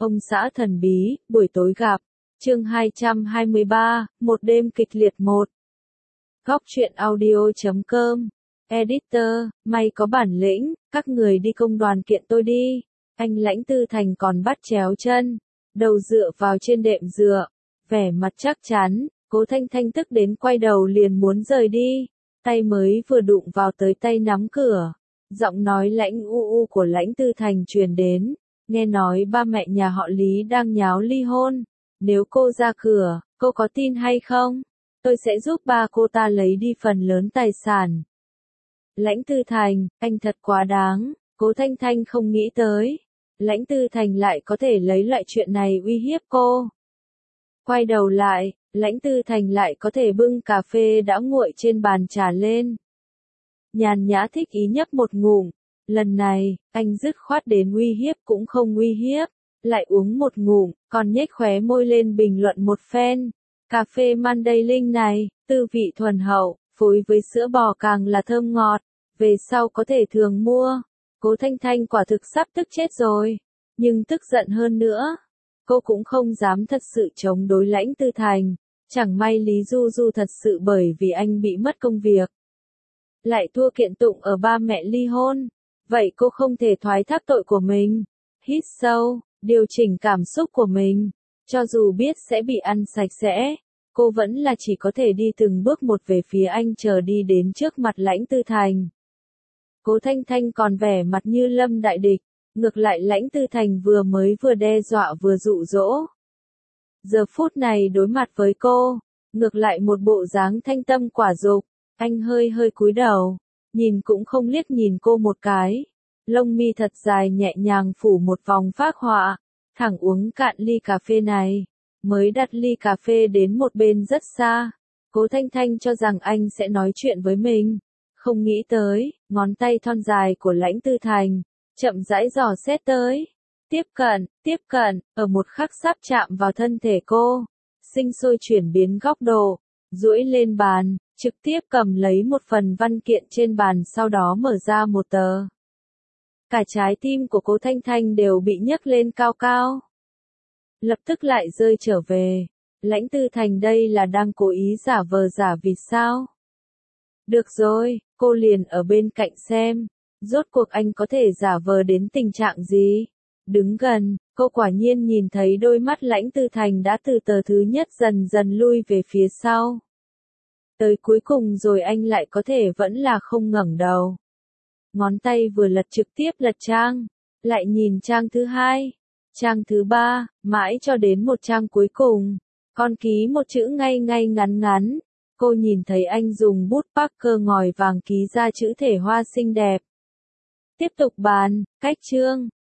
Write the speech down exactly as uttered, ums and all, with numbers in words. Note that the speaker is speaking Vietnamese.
Ông xã thần bí, buổi tối gặp. Chương hai trăm hai mươi ba, một đêm kịch liệt một. Góc truyện audio chấm com. Editor, may có bản lĩnh, các người đi công đoàn kiện tôi đi. Anh Lãnh Tư Thành còn bắt chéo chân, đầu dựa vào trên đệm dựa, vẻ mặt chắc chắn. Cố Thanh Thanh tức đến quay đầu liền muốn rời đi, tay mới vừa đụng vào tới tay nắm cửa. Giọng nói lãnh u u của Lãnh Tư Thành truyền đến, nghe nói ba mẹ nhà họ Lý đang nháo ly hôn. Nếu cô ra cửa, cô có tin hay không? Tôi sẽ giúp ba cô ta lấy đi phần lớn tài sản. Lãnh Tư Thành, anh thật quá đáng. Cố Thanh Thanh không nghĩ tới, Lãnh Tư Thành lại có thể lấy loại chuyện này uy hiếp cô. Quay đầu lại, Lãnh Tư Thành lại có thể bưng cà phê đã nguội trên bàn trà lên. Nhàn nhã thích ý nhấp một ngụm. Lần này, anh dứt khoát đến uy hiếp cũng không uy hiếp, lại uống một ngụm, còn nhếch khóe môi lên bình luận một phen. Cà phê Mandailing này, tư vị thuần hậu, phối với sữa bò càng là thơm ngọt, về sau có thể thường mua. Cố Thanh Thanh quả thực sắp tức chết rồi, nhưng tức giận hơn nữa. Cô cũng không dám thật sự chống đối Lãnh Tư Thành, chẳng may Lý Du Du thật sự bởi vì anh bị mất công việc, lại thua kiện tụng ở ba mẹ ly hôn, vậy cô không thể thoái thác tội của mình. Hít sâu, điều chỉnh cảm xúc của mình, cho dù biết sẽ bị ăn sạch sẽ, cô vẫn là chỉ có thể đi từng bước một về phía anh chờ đi đến trước mặt Lãnh Tư Thành. Cố Thanh Thanh còn vẻ mặt như lâm đại địch, ngược lại Lãnh Tư Thành vừa mới vừa đe dọa vừa dụ dỗ. Giờ phút này đối mặt với cô, ngược lại một bộ dáng thanh tâm quả dục, anh hơi hơi cúi đầu, nhìn cũng không liếc nhìn cô một cái. Lông mi thật dài nhẹ nhàng phủ một vòng phác họa, thẳng uống cạn ly cà phê này, mới đặt ly cà phê đến một bên rất xa. Cố Thanh Thanh cho rằng anh sẽ nói chuyện với mình, không nghĩ tới, ngón tay thon dài của Lãnh Tư Thành, chậm rãi dò xét tới, tiếp cận, tiếp cận, ở một khắc sắp chạm vào thân thể cô, sinh sôi chuyển biến góc độ, duỗi lên bàn, trực tiếp cầm lấy một phần văn kiện trên bàn sau đó mở ra một tờ. Cả trái tim của Cố Thanh Thanh đều bị nhấc lên cao cao. Lập tức lại rơi trở về. Lãnh Tư Thành đây là đang cố ý giả vờ giả vịt sao? Được rồi, cô liền ở bên cạnh xem. Rốt cuộc anh có thể giả vờ đến tình trạng gì? Đứng gần, cô quả nhiên nhìn thấy đôi mắt Lãnh Tư Thành đã từ tờ thứ nhất dần dần lui về phía sau. Tới cuối cùng rồi anh lại có thể vẫn là không ngẩng đầu. Ngón tay vừa lật trực tiếp lật trang, lại nhìn trang thứ hai, trang thứ ba, mãi cho đến một trang cuối cùng. Con ký một chữ ngay ngay ngắn ngắn, cô nhìn thấy anh dùng bút Parker ngòi vàng ký ra chữ thể hoa xinh đẹp. Tiếp tục bàn, cách chương,